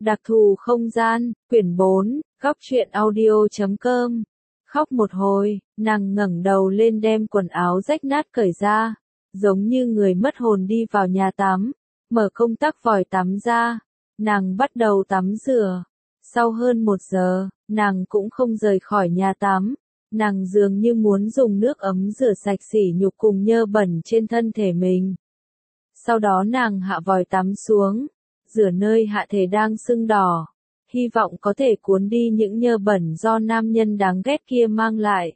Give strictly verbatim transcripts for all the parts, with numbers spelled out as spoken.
Đặc thù không gian, quyển bốn, góc truyện audio chấm com. Khóc một hồi, nàng ngẩng đầu lên đem quần áo rách nát cởi ra, giống như người mất hồn đi vào nhà tắm, mở công tắc vòi tắm ra, nàng bắt đầu tắm rửa. Sau hơn một giờ, nàng cũng không rời khỏi nhà tắm, nàng dường như muốn dùng nước ấm rửa sạch sỉ nhục cùng nhơ bẩn trên thân thể mình. Sau đó nàng hạ vòi tắm xuống, rửa nơi hạ thể đang sưng đỏ, hy vọng có thể cuốn đi những nhơ bẩn do nam nhân đáng ghét kia mang lại.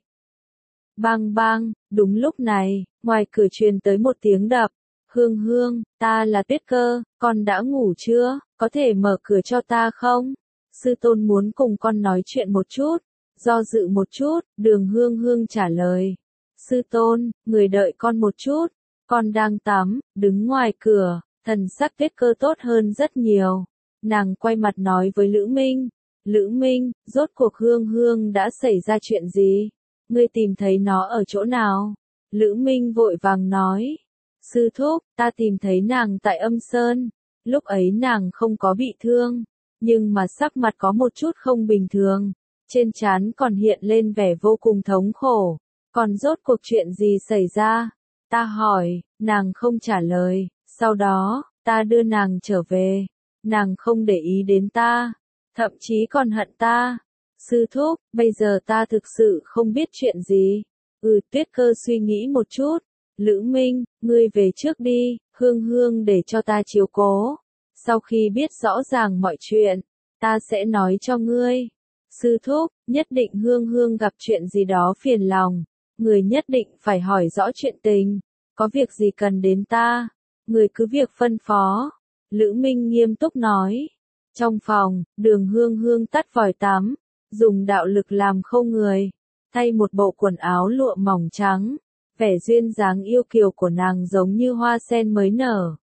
Bang bang, đúng lúc này, ngoài cửa truyền tới một tiếng đập. Hương Hương, ta là Tuyết Cơ, con đã ngủ chưa, có thể mở cửa cho ta không? Sư tôn muốn cùng con nói chuyện một chút. Do dự một chút, Đường Hương Hương trả lời. Sư tôn, người đợi con một chút, con đang tắm, đứng ngoài cửa, thần sắc Tuyết Cơ tốt hơn rất nhiều. Nàng quay mặt nói với Lữ Minh. Lữ Minh, rốt cuộc Hương Hương đã xảy ra chuyện gì? Ngươi tìm thấy nó ở chỗ nào? Lữ Minh vội vàng nói. Sư thúc, ta tìm thấy nàng tại Âm Sơn. Lúc ấy nàng không có bị thương, nhưng mà sắc mặt có một chút không bình thường. Trên trán còn hiện lên vẻ vô cùng thống khổ. Còn rốt cuộc chuyện gì xảy ra? Ta hỏi, nàng không trả lời. Sau đó, ta đưa nàng trở về. Nàng không để ý đến ta, thậm chí còn hận ta. Sư thúc, bây giờ ta thực sự không biết chuyện gì. Ừ, Tuyết Cơ suy nghĩ một chút. Lữ Minh, ngươi về trước đi, Hương Hương để cho ta chiếu cố. Sau khi biết rõ ràng mọi chuyện, ta sẽ nói cho ngươi. Sư thúc, nhất định Hương Hương gặp chuyện gì đó phiền lòng. Người nhất định phải hỏi rõ chuyện tình. Có việc gì cần đến ta, người cứ việc phân phó. Lữ Minh nghiêm túc nói. Trong phòng, Đường Hương Hương tắt vòi tắm, dùng đạo lực làm khô người, thay một bộ quần áo lụa mỏng trắng. Vẻ duyên dáng yêu kiều của nàng giống như hoa sen mới nở.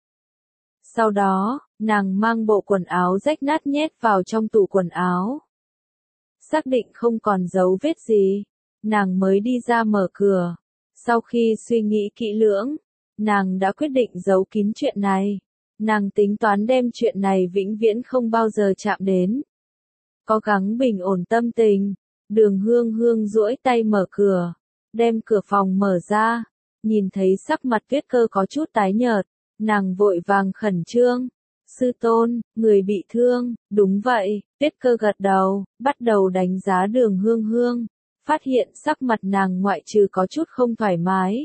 Sau đó, nàng mang bộ quần áo rách nát nhét vào trong tủ quần áo. Xác định không còn dấu vết gì, nàng mới đi ra mở cửa. Sau khi suy nghĩ kỹ lưỡng, nàng đã quyết định giấu kín chuyện này. Nàng tính toán đem chuyện này vĩnh viễn không bao giờ chạm đến. Cố gắng bình ổn tâm tình, Đường Hương Hương duỗi tay mở cửa, đem cửa phòng mở ra, nhìn thấy sắc mặt Tuyết Cơ có chút tái nhợt, nàng vội vàng khẩn trương. Sư tôn, người bị thương, đúng vậy, Tuyết Cơ gật đầu, bắt đầu đánh giá Đường Hương Hương, phát hiện sắc mặt nàng ngoại trừ có chút không thoải mái,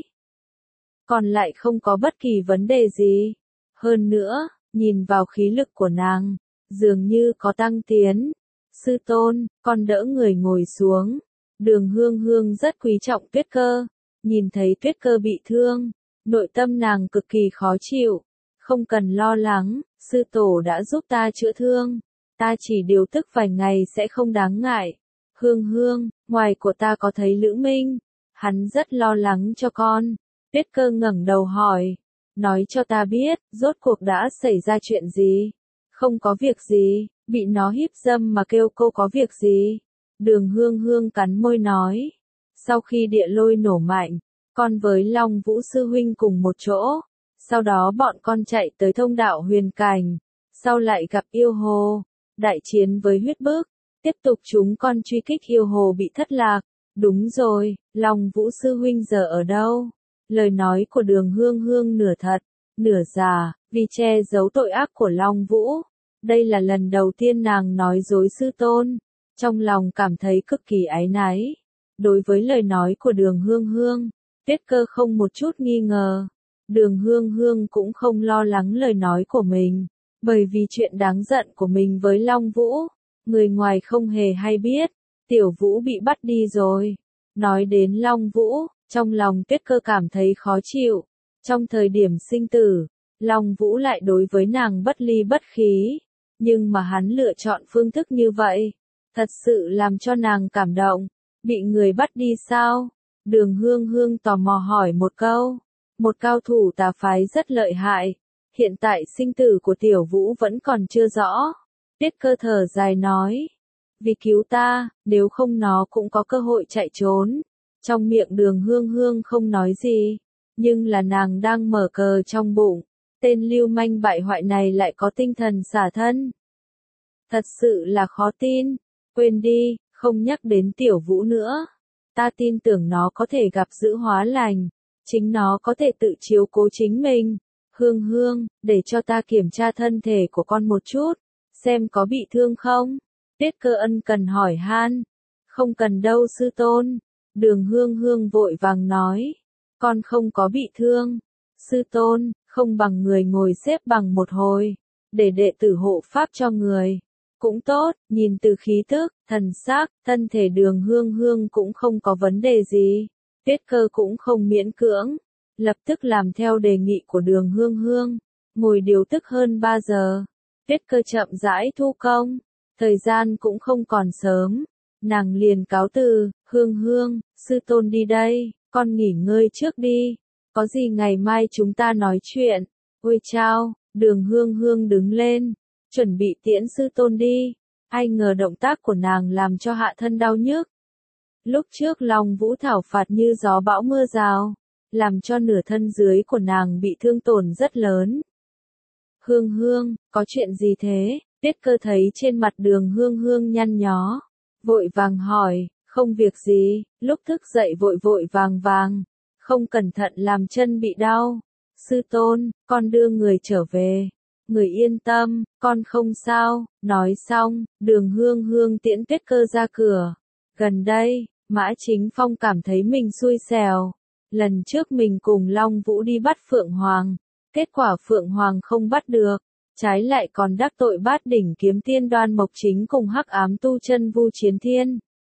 còn lại không có bất kỳ vấn đề gì. Hơn nữa, nhìn vào khí lực của nàng, dường như có tăng tiến. Sư tôn, con đỡ người ngồi xuống. Đường Hương Hương rất quý trọng Tuyết Cơ. Nhìn thấy Tuyết Cơ bị thương, nội tâm nàng cực kỳ khó chịu. Không cần lo lắng, sư tổ đã giúp ta chữa thương. Ta chỉ điều tức vài ngày sẽ không đáng ngại. Hương Hương, ngoài của ta có thấy Lữ Minh. Hắn rất lo lắng cho con. Tuyết Cơ ngẩng đầu hỏi. Nói cho ta biết, rốt cuộc đã xảy ra chuyện gì? Không có việc gì, bị nó hiếp dâm mà kêu cô có việc gì? Đường Hương Hương cắn môi nói. Sau khi địa lôi nổ mạnh, con với Long Vũ sư huynh cùng một chỗ. Sau đó bọn con chạy tới thông đạo huyền cảnh. Sau lại gặp yêu hồ. Đại chiến với huyết bức. Tiếp tục chúng con truy kích yêu hồ bị thất lạc. Đúng rồi, Long Vũ sư huynh giờ ở đâu? Lời nói của Đường Hương Hương nửa thật, nửa giả, vì che giấu tội ác của Long Vũ. Đây là lần đầu tiên nàng nói dối sư tôn. Trong lòng cảm thấy cực kỳ áy náy. Đối với lời nói của Đường Hương Hương, Tuyết Cơ không một chút nghi ngờ. Đường Hương Hương cũng không lo lắng lời nói của mình. Bởi vì chuyện đáng giận của mình với Long Vũ, người ngoài không hề hay biết. Tiểu Vũ bị bắt đi rồi. Nói đến Long Vũ, trong lòng Tuyết Cơ cảm thấy khó chịu. Trong thời điểm sinh tử, Long Vũ lại đối với nàng bất ly bất khí. Nhưng mà hắn lựa chọn phương thức như vậy, thật sự làm cho nàng cảm động. Bị người bắt đi sao? Đường Hương Hương tò mò hỏi một câu. Một cao thủ tà phái rất lợi hại. Hiện tại sinh tử của Tiểu Vũ vẫn còn chưa rõ. Tuyết Cơ thở dài nói. Vì cứu ta, nếu không nó cũng có cơ hội chạy trốn. Trong miệng Đường Hương Hương không nói gì, nhưng là nàng đang mở cờ trong bụng. Tên lưu manh bại hoại này lại có tinh thần xả thân. Thật sự là khó tin. Quên đi, không nhắc đến Tiểu Vũ nữa. Ta tin tưởng nó có thể gặp giữ hóa lành. Chính nó có thể tự chiếu cố chính mình. Hương Hương, để cho ta kiểm tra thân thể của con một chút. Xem có bị thương không? Tiết Cơ ân cần hỏi han. Không cần đâu sư tôn. Đường Hương Hương vội vàng nói. Con không có bị thương. Sư tôn, không bằng người ngồi xếp bằng một hồi. Để đệ tử hộ pháp cho người. Cũng tốt, nhìn từ khí tức, thần sắc, thân thể Đường Hương Hương cũng không có vấn đề gì. Tiết Cơ cũng không miễn cưỡng. Lập tức làm theo đề nghị của Đường Hương Hương. Ngồi điều tức hơn ba giờ. Tiết Cơ chậm rãi thu công. Thời gian cũng không còn sớm. Nàng liền cáo từ. Hương Hương, sư tôn đi đây. Con nghỉ ngơi trước đi. Có gì ngày mai chúng ta nói chuyện. Ôi chao, Đường Hương Hương đứng lên. Chuẩn bị tiễn sư tôn đi. Ai ngờ động tác của nàng làm cho hạ thân đau nhức. Lúc trước Long Vũ thảo phạt như gió bão mưa rào. Làm cho nửa thân dưới của nàng bị thương tổn rất lớn. Hương Hương, có chuyện gì thế? Tiết Cơ thấy trên mặt Đường Hương Hương nhăn nhó. Vội vàng hỏi, không việc gì, lúc thức dậy vội vội vàng vàng. Không cẩn thận làm chân bị đau. Sư tôn, con đưa người trở về. Người yên tâm, con không sao. Nói xong, Đường Hương Hương tiễn Tiết Cơ ra cửa. Gần đây, Mã Chính Phong cảm thấy mình xui xẻo. Lần trước mình cùng Long Vũ đi bắt Phượng Hoàng. Kết quả Phượng Hoàng không bắt được. Trái lại còn đắc tội Bát Đỉnh Kiếm Tiên Đoan Mộc Chính cùng Hắc Ám Tu Chân Vu Chiến Thiên.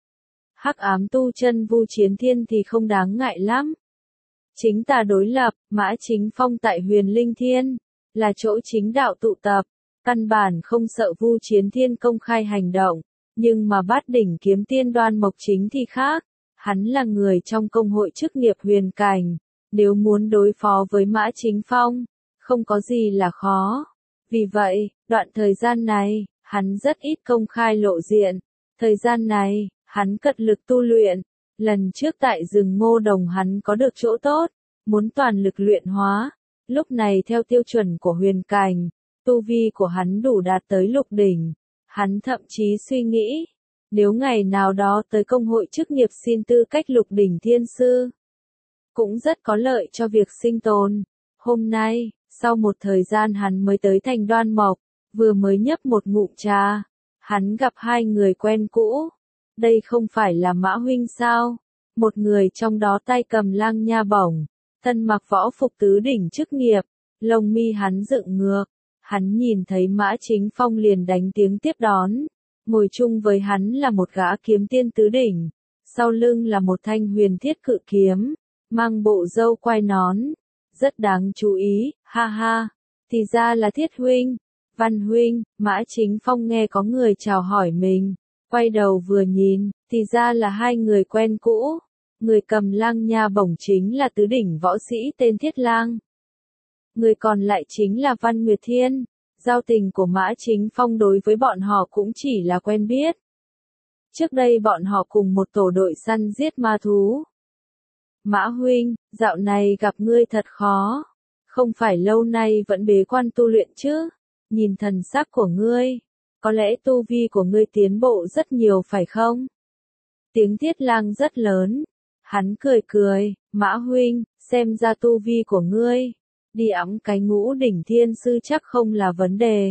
Hắc Ám Tu Chân Vu Chiến Thiên thì không đáng ngại lắm. Chính tà đối lập, Mã Chính Phong tại Huyền Linh Thiên, là chỗ chính đạo tụ tập, căn bản không sợ Vu Chiến Thiên công khai hành động, nhưng mà Bát Đỉnh Kiếm Tiên Đoan Mộc Chính thì khác, hắn là người trong công hội chức nghiệp huyền cảnh, nếu muốn đối phó với Mã Chính Phong, không có gì là khó. Vì vậy, đoạn thời gian này, hắn rất ít công khai lộ diện, thời gian này, hắn cật lực tu luyện. Lần trước tại rừng Ngô Đồng hắn có được chỗ tốt, muốn toàn lực luyện hóa. Lúc này theo tiêu chuẩn của huyền cảnh, tu vi của hắn đủ đạt tới lục đỉnh. Hắn thậm chí suy nghĩ, nếu ngày nào đó tới công hội chức nghiệp xin tư cách lục đỉnh thiên sư, cũng rất có lợi cho việc sinh tồn. Hôm nay, sau một thời gian hắn mới tới thành Đoan Mộc, vừa mới nhấp một ngụm trà, hắn gặp hai người quen cũ. Đây không phải là Mã huynh sao? Một người trong đó tay cầm lang nha bổng, thân mặc võ phục tứ đỉnh chức nghiệp, lông mi hắn dựng ngược. Hắn nhìn thấy Mã Chính Phong liền đánh tiếng tiếp đón. Ngồi chung với hắn là một gã kiếm tiên tứ đỉnh, sau lưng là một thanh huyền thiết cự kiếm, mang bộ râu quai nón, rất đáng chú ý, ha ha. Thì ra là Thiết huynh, Văn huynh. Mã Chính Phong nghe có người chào hỏi mình. Quay đầu vừa nhìn, thì ra là hai người quen cũ. Người cầm lang nha bổng chính là tứ đỉnh võ sĩ tên Thiết Lang. Người còn lại chính là Văn Nguyệt Thiên. Giao tình của Mã Chính Phong đối với bọn họ cũng chỉ là quen biết. Trước đây bọn họ cùng một tổ đội săn giết ma thú. Mã huynh, dạo này gặp ngươi thật khó. Không phải lâu nay vẫn bế quan tu luyện chứ? Nhìn thần sắc của ngươi, có lẽ tu vi của ngươi tiến bộ rất nhiều phải không? Tiếng Thiết Lang rất lớn. Hắn cười cười, Mã huynh, xem ra tu vi của ngươi, đi ẵm cái ngũ đỉnh thiên sư chắc không là vấn đề.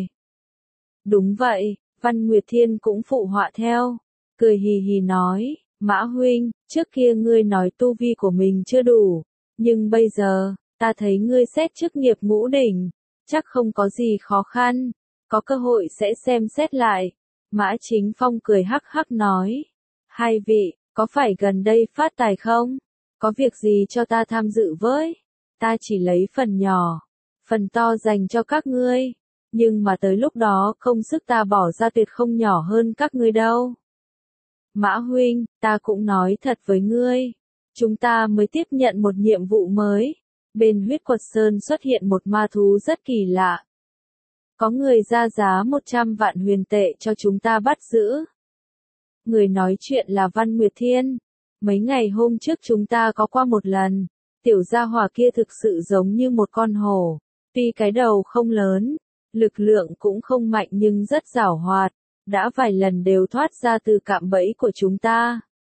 Đúng vậy, Văn Nguyệt Thiên cũng phụ họa theo, cười hì hì nói, Mã huynh, trước kia ngươi nói tu vi của mình chưa đủ, nhưng bây giờ, ta thấy ngươi xét chức nghiệp ngũ đỉnh, chắc không có gì khó khăn, có cơ hội sẽ xem xét lại. Mã Chính Phong cười hắc hắc nói, hai vị, có phải gần đây phát tài không? Có việc gì cho ta tham dự với? Ta chỉ lấy phần nhỏ, phần to dành cho các ngươi, nhưng mà tới lúc đó công sức ta bỏ ra tuyệt không nhỏ hơn các ngươi đâu. Mã huynh, ta cũng nói thật với ngươi, chúng ta mới tiếp nhận một nhiệm vụ mới. Bên Huyết Quật Sơn xuất hiện một ma thú rất kỳ lạ. Có người ra giá một trăm vạn huyền tệ cho chúng ta bắt giữ. Người nói chuyện là Văn Nguyệt Thiên. Mấy ngày hôm trước chúng ta có qua một lần. Tiểu gia hỏa kia thực sự giống như một con hổ. Tuy cái đầu không lớn, lực lượng cũng không mạnh nhưng rất giảo hoạt. đã vài lần đều thoát ra từ cạm bẫy của chúng ta.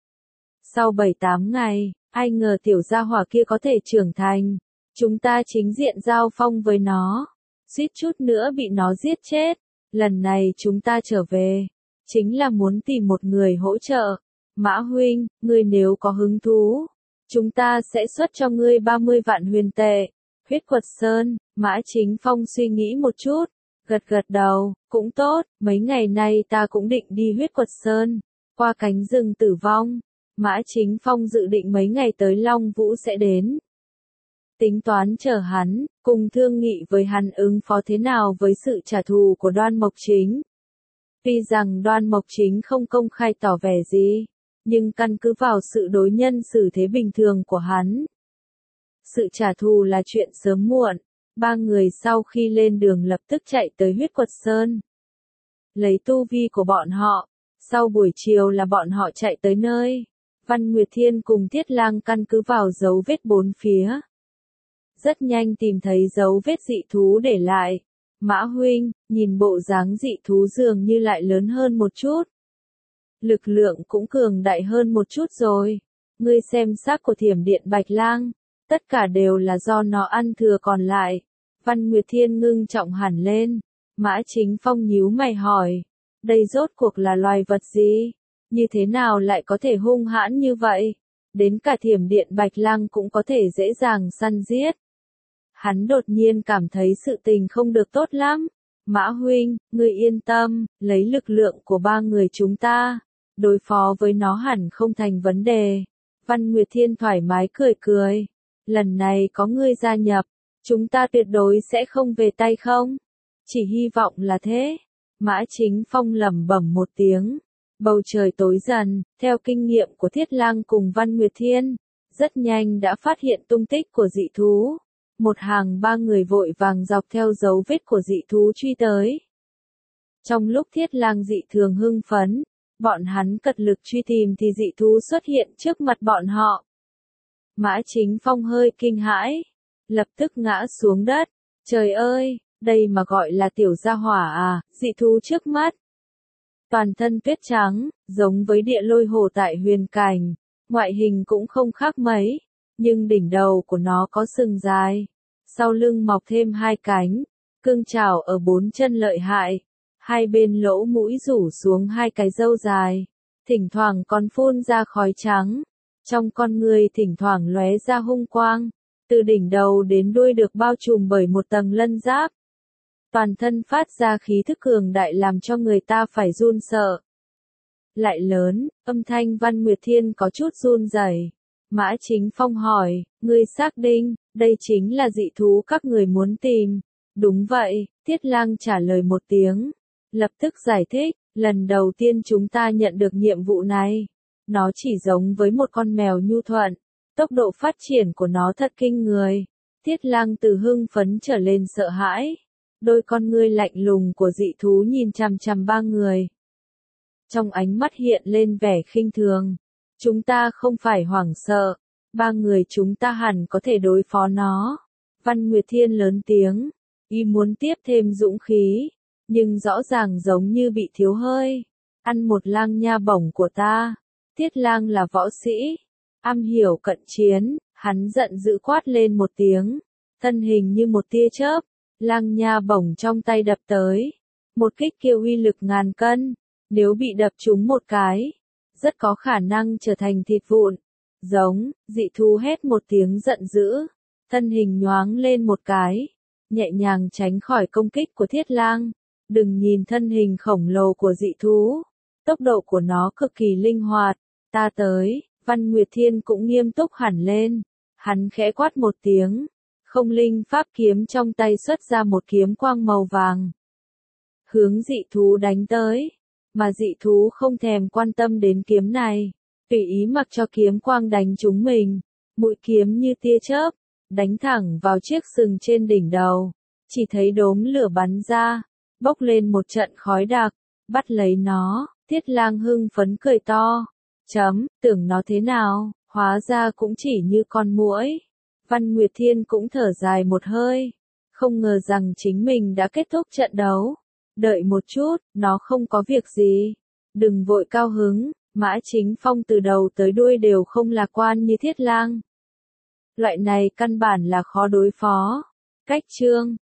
Sau bảy tám ngày, ai ngờ tiểu gia hỏa kia có thể trưởng thành, chúng ta chính diện giao phong với nó, suýt chút nữa bị nó giết chết. Lần này chúng ta trở về, chính là muốn tìm một người hỗ trợ. Mã huynh, ngươi nếu có hứng thú, chúng ta sẽ xuất cho ngươi ba mươi vạn huyền tệ. Huyết Quật Sơn, Mã Chính Phong suy nghĩ một chút, gật gật đầu, cũng tốt, mấy ngày nay ta cũng định đi Huyết Quật Sơn, qua cánh rừng tử vong. Mã Chính Phong dự định mấy ngày tới Long Vũ sẽ đến. Tính toán chờ hắn, cùng thương nghị với hắn ứng phó thế nào với sự trả thù của Đoan Mộc Chính. Tuy rằng Đoan Mộc Chính không công khai tỏ vẻ gì, nhưng căn cứ vào sự đối nhân xử thế bình thường của hắn, sự trả thù là chuyện sớm muộn. Ba người sau khi lên đường lập tức chạy tới Huyết Quật Sơn. Lấy tu vi của bọn họ, sau buổi chiều là bọn họ chạy tới nơi. Văn Nguyệt Thiên cùng Thiết Lang căn cứ vào dấu vết bốn phía, rất nhanh tìm thấy dấu vết dị thú để lại. Mã huynh, nhìn bộ dáng dị thú dường như lại lớn hơn một chút. Lực lượng cũng cường đại hơn một chút rồi. Ngươi xem xác của Thiểm Điện Bạch Lang, tất cả đều là do nó ăn thừa còn lại. Văn Nguyệt Thiên ngưng trọng hẳn lên. Mã Chính Phong nhíu mày hỏi, đây rốt cuộc là loài vật gì? Như thế nào lại có thể hung hãn như vậy? Đến cả Thiểm Điện Bạch Lang cũng có thể dễ dàng săn giết. Hắn đột nhiên cảm thấy sự tình không được tốt lắm. Mã huynh, ngươi yên tâm, lấy lực lượng của ba người chúng ta, đối phó với nó hẳn không thành vấn đề. Văn Nguyệt Thiên thoải mái cười cười. Lần này có ngươi gia nhập, chúng ta tuyệt đối sẽ không về tay không? Chỉ hy vọng là thế. Mã Chính Phong lẩm bẩm một tiếng. Bầu trời tối dần, theo kinh nghiệm của Thiết Lang cùng Văn Nguyệt Thiên, rất nhanh đã phát hiện tung tích của dị thú. Một hàng ba người vội vàng dọc theo dấu vết của dị thú truy tới. Trong lúc Thiết Lang dị thường hưng phấn, bọn hắn cật lực truy tìm thì dị thú xuất hiện trước mặt bọn họ. Mã Chính Phong hơi kinh hãi, lập tức ngã xuống đất. Trời ơi, đây mà gọi là tiểu gia hỏa à, dị thú trước mắt. Toàn thân tuyết trắng, giống với địa lôi hồ tại huyền cảnh, ngoại hình cũng không khác mấy, nhưng đỉnh đầu của nó có sừng dài, sau lưng mọc thêm hai cánh, cương trảo ở bốn chân lợi hại, hai bên lỗ mũi rủ xuống hai cái râu dài, thỉnh thoảng còn phun ra khói trắng, trong con người thỉnh thoảng lóe ra hung quang, từ đỉnh đầu đến đuôi được bao trùm bởi một tầng lân giáp. Toàn thân phát ra khí thức cường đại làm cho người ta phải run sợ. Lại lớn, âm thanh Văn Nguyệt Thiên có chút run rẩy. Mã Chính Phong hỏi, ngươi xác định, đây chính là dị thú các người muốn tìm. Đúng vậy, Thiết Lang trả lời một tiếng. Lập tức giải thích, lần đầu tiên chúng ta nhận được nhiệm vụ này. Nó chỉ giống với một con mèo nhu thuận. Tốc độ phát triển của nó thật kinh người. Thiết Lang từ hưng phấn trở lên sợ hãi. Đôi con ngươi lạnh lùng của dị thú nhìn chằm chằm ba người. Trong ánh mắt hiện lên vẻ khinh thường. Chúng ta không phải hoảng sợ. Ba người chúng ta hẳn có thể đối phó nó. Văn Nguyệt Thiên lớn tiếng. Y muốn tiếp thêm dũng khí. Nhưng rõ ràng giống như bị thiếu hơi. Ăn một lang nha bổng của ta. Thiết Lang là võ sĩ. Am hiểu cận chiến. Hắn giận dữ quát lên một tiếng. Thân hình như một tia chớp. Lang nha bổng trong tay đập tới. Một kích kia uy lực ngàn cân. Nếu bị đập trúng một cái, rất có khả năng trở thành thịt vụn. Giống, dị thú hét một tiếng giận dữ. Thân hình nhoáng lên một cái. Nhẹ nhàng tránh khỏi công kích của Thiết Lang. Đừng nhìn thân hình khổng lồ của dị thú. Tốc độ của nó cực kỳ linh hoạt. Ta tới, Văn Nguyệt Thiên cũng nghiêm túc hẳn lên. Hắn khẽ quát một tiếng. Không linh pháp kiếm trong tay xuất ra một kiếm quang màu vàng. Hướng dị thú đánh tới. Mà dị thú không thèm quan tâm đến kiếm này. Tùy ý mặc cho kiếm quang đánh trúng mình. Mũi kiếm như tia chớp. Đánh thẳng vào chiếc sừng trên đỉnh đầu. Chỉ thấy đốm lửa bắn ra. Bốc lên một trận khói đặc. Bắt lấy nó. Thiết Lang hưng phấn cười to. Chấm, tưởng nó thế nào. Hóa ra cũng chỉ như con muỗi. Văn Nguyệt Thiên cũng thở dài một hơi. Không ngờ rằng chính mình đã kết thúc trận đấu. Đợi một chút, nó không có việc gì. Đừng vội cao hứng, Mã Chính Phong từ đầu tới đuôi đều không lạc quan như Thiết Lang. Loại này căn bản là khó đối phó. Cách chương